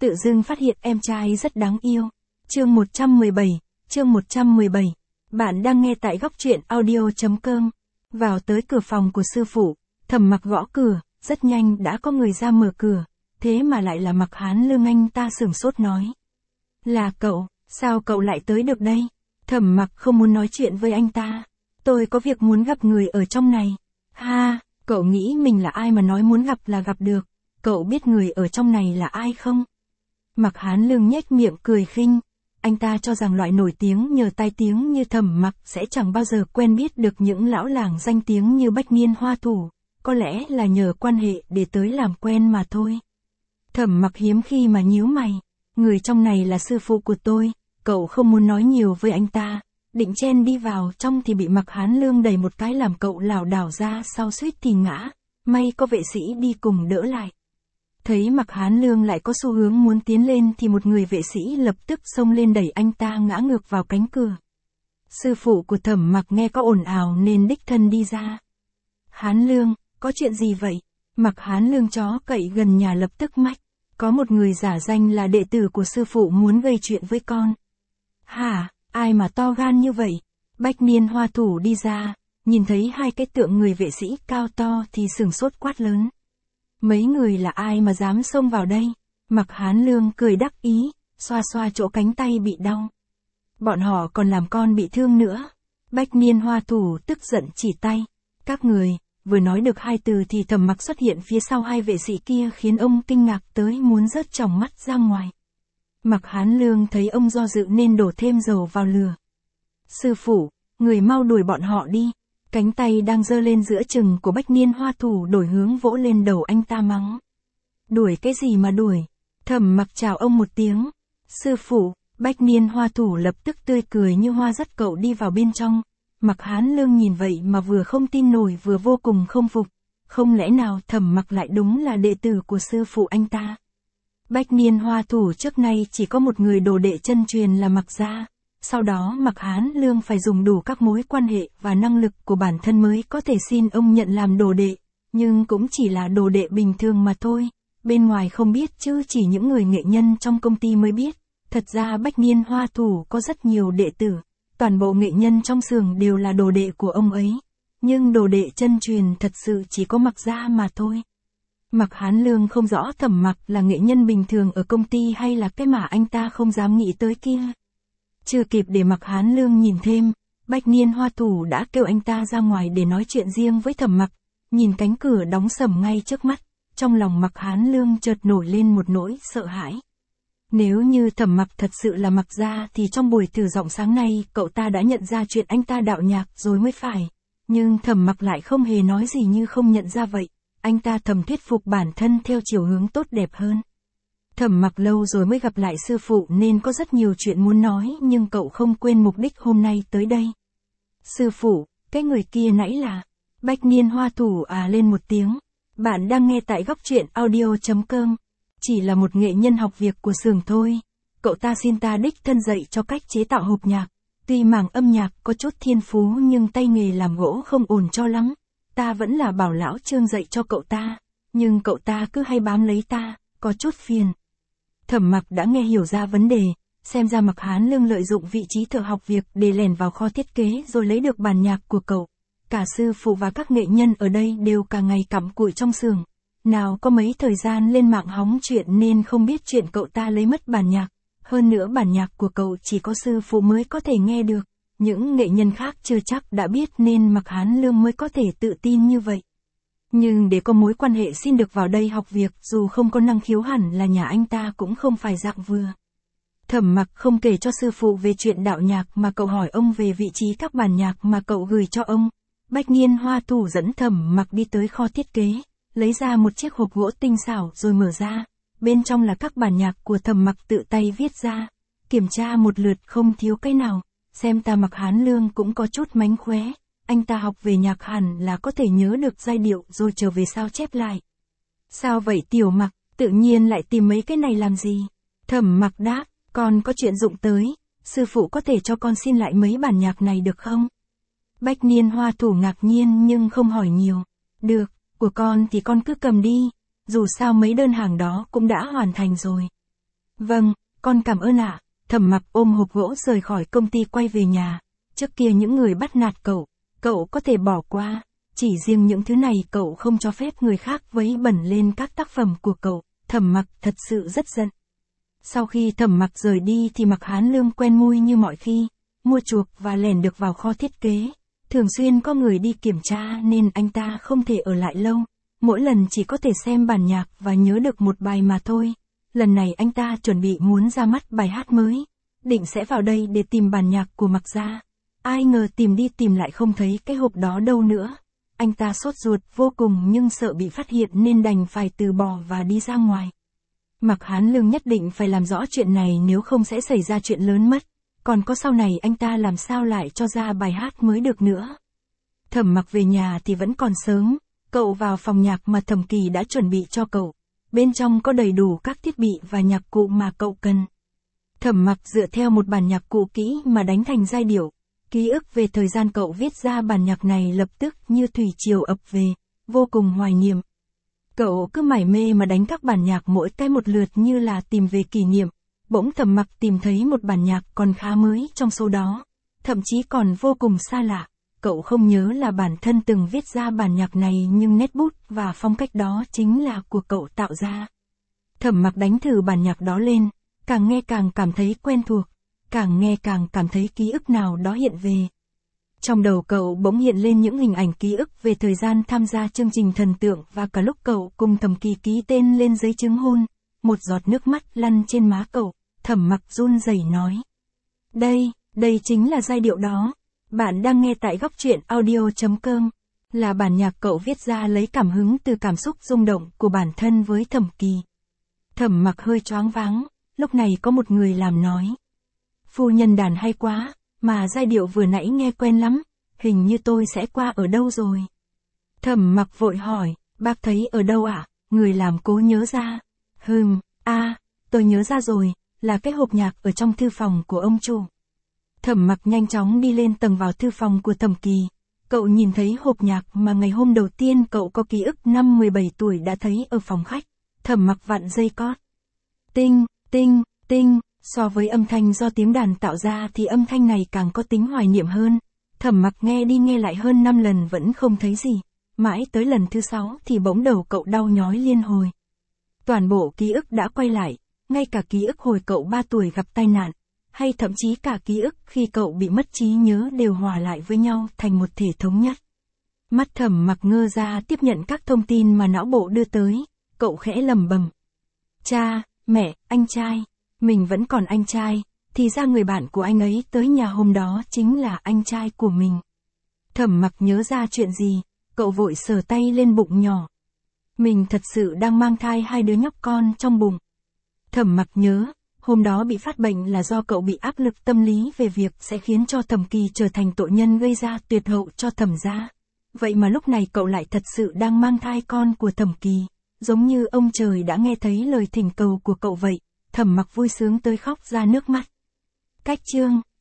tự dưng phát hiện em trai rất đáng yêu. Chương 117. Bạn đang nghe tại góc truyện audio.com. Vào tới cửa phòng của sư phụ, Thẩm Mặc gõ cửa, rất nhanh đã có người ra mở cửa, thế mà lại là Mặc Hán Lương. Anh ta sửng sốt nói: "Là cậu, sao cậu lại tới được đây?" Thẩm Mặc không muốn nói chuyện với anh ta. "Tôi có việc muốn gặp người ở trong này." "Ha, cậu nghĩ mình là ai mà nói muốn gặp là gặp được, cậu biết người ở trong này là ai không?" Mặc Hán Lương nhếch miệng cười khinh. Anh ta cho rằng loại nổi tiếng nhờ tai tiếng như Thẩm Mặc sẽ chẳng bao giờ quen biết được những lão làng danh tiếng như Bách Niên Hoa Thủ, có lẽ là nhờ quan hệ để tới làm quen mà thôi. Thẩm Mặc hiếm khi mà nhíu mày. "Người trong này là sư phụ của tôi." Cậu không muốn nói nhiều với anh ta, định chen đi vào trong thì bị Mặc Hán Lương đẩy một cái làm cậu lảo đảo ra sau, suýt thì ngã, may có vệ sĩ đi cùng đỡ lại. Thấy Mặc Hán Lương lại có xu hướng muốn tiến lên thì một người vệ sĩ lập tức xông lên đẩy anh ta ngã ngược vào cánh cửa. Sư phụ của Thẩm Mặc nghe có ồn ào nên đích thân đi ra. "Hán Lương, có chuyện gì vậy?" Mặc Hán Lương chó cậy gần nhà lập tức mách: "Có một người giả danh là đệ tử của sư phụ muốn gây chuyện với con." "Hả, ai mà to gan như vậy?" Bách Niên Hoa Thủ đi ra, nhìn thấy hai cái tượng người vệ sĩ cao to thì sửng sốt quát lớn: "Mấy người là ai mà dám xông vào đây?" Mặc Hán Lương cười đắc ý, xoa xoa chỗ cánh tay bị đau. "Bọn họ còn làm con bị thương nữa." Bách Niên Hoa Thủ tức giận chỉ tay: "Các người." Vừa nói được hai từ thì Thẩm Mặc xuất hiện phía sau hai vệ sĩ kia khiến ông kinh ngạc tới muốn rớt tròng mắt ra ngoài. Mặc Hán Lương thấy ông do dự nên đổ thêm dầu vào lửa. "Sư phụ, người mau đuổi bọn họ đi." Cánh tay đang giơ lên giữa chừng của Bách Niên Hoa Thủ đổi hướng vỗ lên đầu anh ta mắng: "Đuổi cái gì mà đuổi?" Thẩm Mặc chào ông một tiếng: "Sư phụ." Bách Niên Hoa Thủ lập tức tươi cười như hoa dắt cậu đi vào bên trong. Mặc Hán Lương nhìn vậy mà vừa không tin nổi vừa vô cùng không phục. Không lẽ nào Thẩm Mặc lại đúng là đệ tử của sư phụ anh ta? Bách Niên Hoa Thủ trước nay chỉ có một người đồ đệ chân truyền là Mặc gia. Sau đó Mặc Hán Lương phải dùng đủ các mối quan hệ và năng lực của bản thân mới có thể xin ông nhận làm đồ đệ, nhưng cũng chỉ là đồ đệ bình thường mà thôi. Bên ngoài không biết chứ chỉ những người nghệ nhân trong công ty mới biết. Thật ra Bách Niên Hoa Thủ có rất nhiều đệ tử, toàn bộ nghệ nhân trong xưởng đều là đồ đệ của ông ấy. Nhưng đồ đệ chân truyền thật sự chỉ có Mặc gia mà thôi. Mặc Hán Lương không rõ Thẩm Mặc là nghệ nhân bình thường ở công ty hay là cái mà anh ta không dám nghĩ tới kia. Chưa kịp để Mặc Hán Lương nhìn thêm, Bách Niên Hoa Thủ đã kêu anh ta ra ngoài để nói chuyện riêng với Thẩm Mặc. Nhìn cánh cửa đóng sầm ngay trước mắt, trong lòng Mặc Hán Lương chợt nổi lên một nỗi sợ hãi. Nếu như Thẩm Mặc thật sự là Mặc gia thì trong buổi thử giọng sáng nay cậu ta đã nhận ra chuyện anh ta đạo nhạc rồi mới phải. Nhưng Thẩm Mặc lại không hề nói gì như không nhận ra vậy. Anh ta thầm thuyết phục bản thân theo chiều hướng tốt đẹp hơn. Thẩm Mặc lâu rồi mới gặp lại sư phụ nên có rất nhiều chuyện muốn nói, nhưng cậu không quên mục đích hôm nay tới đây. "Sư phụ, cái người kia nãy là..." Bách Niên Hoa Thủ lên một tiếng. Bạn đang nghe tại góc truyện audio.com. "Chỉ là một nghệ nhân học việc của xưởng thôi. Cậu ta xin ta đích thân dạy cho cách chế tạo hộp nhạc. Tuy mảng âm nhạc có chút thiên phú nhưng tay nghề làm gỗ không ổn cho lắm. Ta vẫn là bảo lão Trương dạy cho cậu ta, nhưng cậu ta cứ hay bám lấy ta, có chút phiền." Thẩm Mặc đã nghe hiểu ra vấn đề, xem ra Mặc Hán Lương lợi dụng vị trí thợ học việc để lẻn vào kho thiết kế rồi lấy được bản nhạc của cậu. Cả sư phụ và các nghệ nhân ở đây đều cả ngày cặm cụi trong xưởng, nào có mấy thời gian lên mạng hóng chuyện nên không biết chuyện cậu ta lấy mất bản nhạc. Hơn nữa bản nhạc của cậu chỉ có sư phụ mới có thể nghe được, những nghệ nhân khác chưa chắc đã biết nên Mặc Hán Lương mới có thể tự tin như vậy. Nhưng để có mối quan hệ xin được vào đây học việc dù không có năng khiếu hẳn là nhà anh ta cũng không phải dạng vừa. Thẩm Mặc không kể cho sư phụ về chuyện đạo nhạc mà cậu hỏi ông về vị trí các bản nhạc mà cậu gửi cho ông. Bách Niên Hoa Thủ dẫn Thẩm Mặc đi tới kho thiết kế, lấy ra một chiếc hộp gỗ tinh xảo rồi mở ra. Bên trong là các bản nhạc của Thẩm Mặc tự tay viết ra. Kiểm tra một lượt không thiếu cái nào, xem ta Mặc Hán Lương cũng có chút mánh khóe. Anh ta học về nhạc hẳn là có thể nhớ được giai điệu rồi trở về sao chép lại. "Sao vậy Tiểu Mặc, tự nhiên lại tìm mấy cái này làm gì?" Thẩm Mặc đáp: "Con có chuyện dụng tới, sư phụ có thể cho con xin lại mấy bản nhạc này được không?" Bách Niên Hoa Thủ ngạc nhiên nhưng không hỏi nhiều. "Được, của con thì con cứ cầm đi, dù sao mấy đơn hàng đó cũng đã hoàn thành rồi." Vâng, con cảm ơn ạ. Thẩm Mặc ôm hộp gỗ rời khỏi công ty quay về nhà. Trước kia những người bắt nạt cậu có thể bỏ qua. Chỉ riêng những thứ này cậu không cho phép người khác vấy bẩn lên các tác phẩm của cậu. Thẩm Mặc thật sự rất giận. Sau khi Thẩm Mặc rời đi thì Mạc Hán Lương quen mui như mọi khi, mua chuộc và lẻn được vào kho thiết kế. Thường xuyên có người đi kiểm tra nên anh ta không thể ở lại lâu. Mỗi lần chỉ có thể xem bản nhạc và nhớ được một bài mà thôi. Lần này anh ta chuẩn bị muốn ra mắt bài hát mới. Định sẽ vào đây để tìm bản nhạc của Mạc gia. Ai ngờ tìm đi tìm lại không thấy cái hộp đó đâu nữa. Anh ta sốt ruột vô cùng nhưng sợ bị phát hiện nên đành phải từ bỏ và đi ra ngoài. Mạc Hán Lương nhất định phải làm rõ chuyện này nếu không sẽ xảy ra chuyện lớn mất. Còn có sau này anh ta làm sao lại cho ra bài hát mới được nữa. Thẩm Mặc về nhà thì vẫn còn sớm. Cậu vào phòng nhạc mà Thẩm Kỳ đã chuẩn bị cho cậu. Bên trong có đầy đủ các thiết bị và nhạc cụ mà cậu cần. Thẩm Mặc dựa theo một bản nhạc cụ kỹ mà đánh thành giai điệu. Ký ức về thời gian cậu viết ra bản nhạc này lập tức như thủy triều ập về, vô cùng hoài niệm. Cậu cứ mải mê mà đánh các bản nhạc mỗi cái một lượt như là tìm về kỷ niệm. Bỗng Thẩm Mặc tìm thấy một bản nhạc còn khá mới trong số đó, thậm chí còn vô cùng xa lạ. Cậu không nhớ là bản thân từng viết ra bản nhạc này nhưng nét bút và phong cách đó chính là của cậu tạo ra. Thẩm Mặc đánh thử bản nhạc đó lên, càng nghe càng cảm thấy quen thuộc, càng nghe càng cảm thấy ký ức nào đó hiện về. Trong đầu cậu bỗng hiện lên những hình ảnh ký ức về thời gian tham gia chương trình thần tượng và cả lúc cậu cùng Thẩm Kỳ ký tên lên giấy chứng hôn. Một giọt nước mắt lăn trên má cậu, Thẩm Mặc run rẩy nói. Đây chính là giai điệu đó. Bạn đang nghe tại góc truyện audio.com. Là bản nhạc cậu viết ra lấy cảm hứng từ cảm xúc rung động của bản thân với Thẩm Kỳ. Thẩm Mặc hơi choáng váng, lúc này có một người làm nói. Phu nhân đàn hay quá, mà giai điệu vừa nãy nghe quen lắm, hình như tôi sẽ qua ở đâu rồi. Thẩm Mặc vội hỏi, bác thấy ở đâu ạ? Người làm cố nhớ ra. Tôi nhớ ra rồi, là cái hộp nhạc ở trong thư phòng của ông chủ. Thẩm Mặc nhanh chóng đi lên tầng vào thư phòng của Thẩm Kỳ. Cậu nhìn thấy hộp nhạc mà ngày hôm đầu tiên cậu có ký ức năm 17 tuổi đã thấy ở phòng khách. Thẩm Mặc vặn dây cót. Tinh, tinh, tinh, so với âm thanh do tiếng đàn tạo ra thì âm thanh này càng có tính hoài niệm hơn. Thẩm Mặc nghe đi nghe lại hơn 5 lần vẫn không thấy gì. Mãi tới lần thứ 6 thì bỗng đầu cậu đau nhói liên hồi. Toàn bộ ký ức đã quay lại, ngay cả ký ức hồi cậu 3 tuổi gặp tai nạn, hay thậm chí cả ký ức khi cậu bị mất trí nhớ đều hòa lại với nhau thành một thể thống nhất. Mắt Thẩm Mặc ngơ ra tiếp nhận các thông tin mà não bộ đưa tới, cậu khẽ lẩm bẩm. Cha, mẹ, anh trai, mình vẫn còn anh trai, thì ra người bạn của anh ấy tới nhà hôm đó chính là anh trai của mình. Thẩm Mặc nhớ ra chuyện gì, cậu vội sờ tay lên bụng nhỏ. Mình thật sự đang mang thai 2 đứa nhóc con trong bụng. Thẩm Mặc nhớ, hôm đó bị phát bệnh là do cậu bị áp lực tâm lý về việc sẽ khiến cho Thẩm Kỳ trở thành tội nhân gây ra tuyệt hậu cho Thẩm gia. Vậy mà lúc này cậu lại thật sự đang mang thai con của Thẩm Kỳ, giống như ông trời đã nghe thấy lời thỉnh cầu của cậu vậy. Thẩm Mặc vui sướng tới khóc ra nước mắt. Cách chương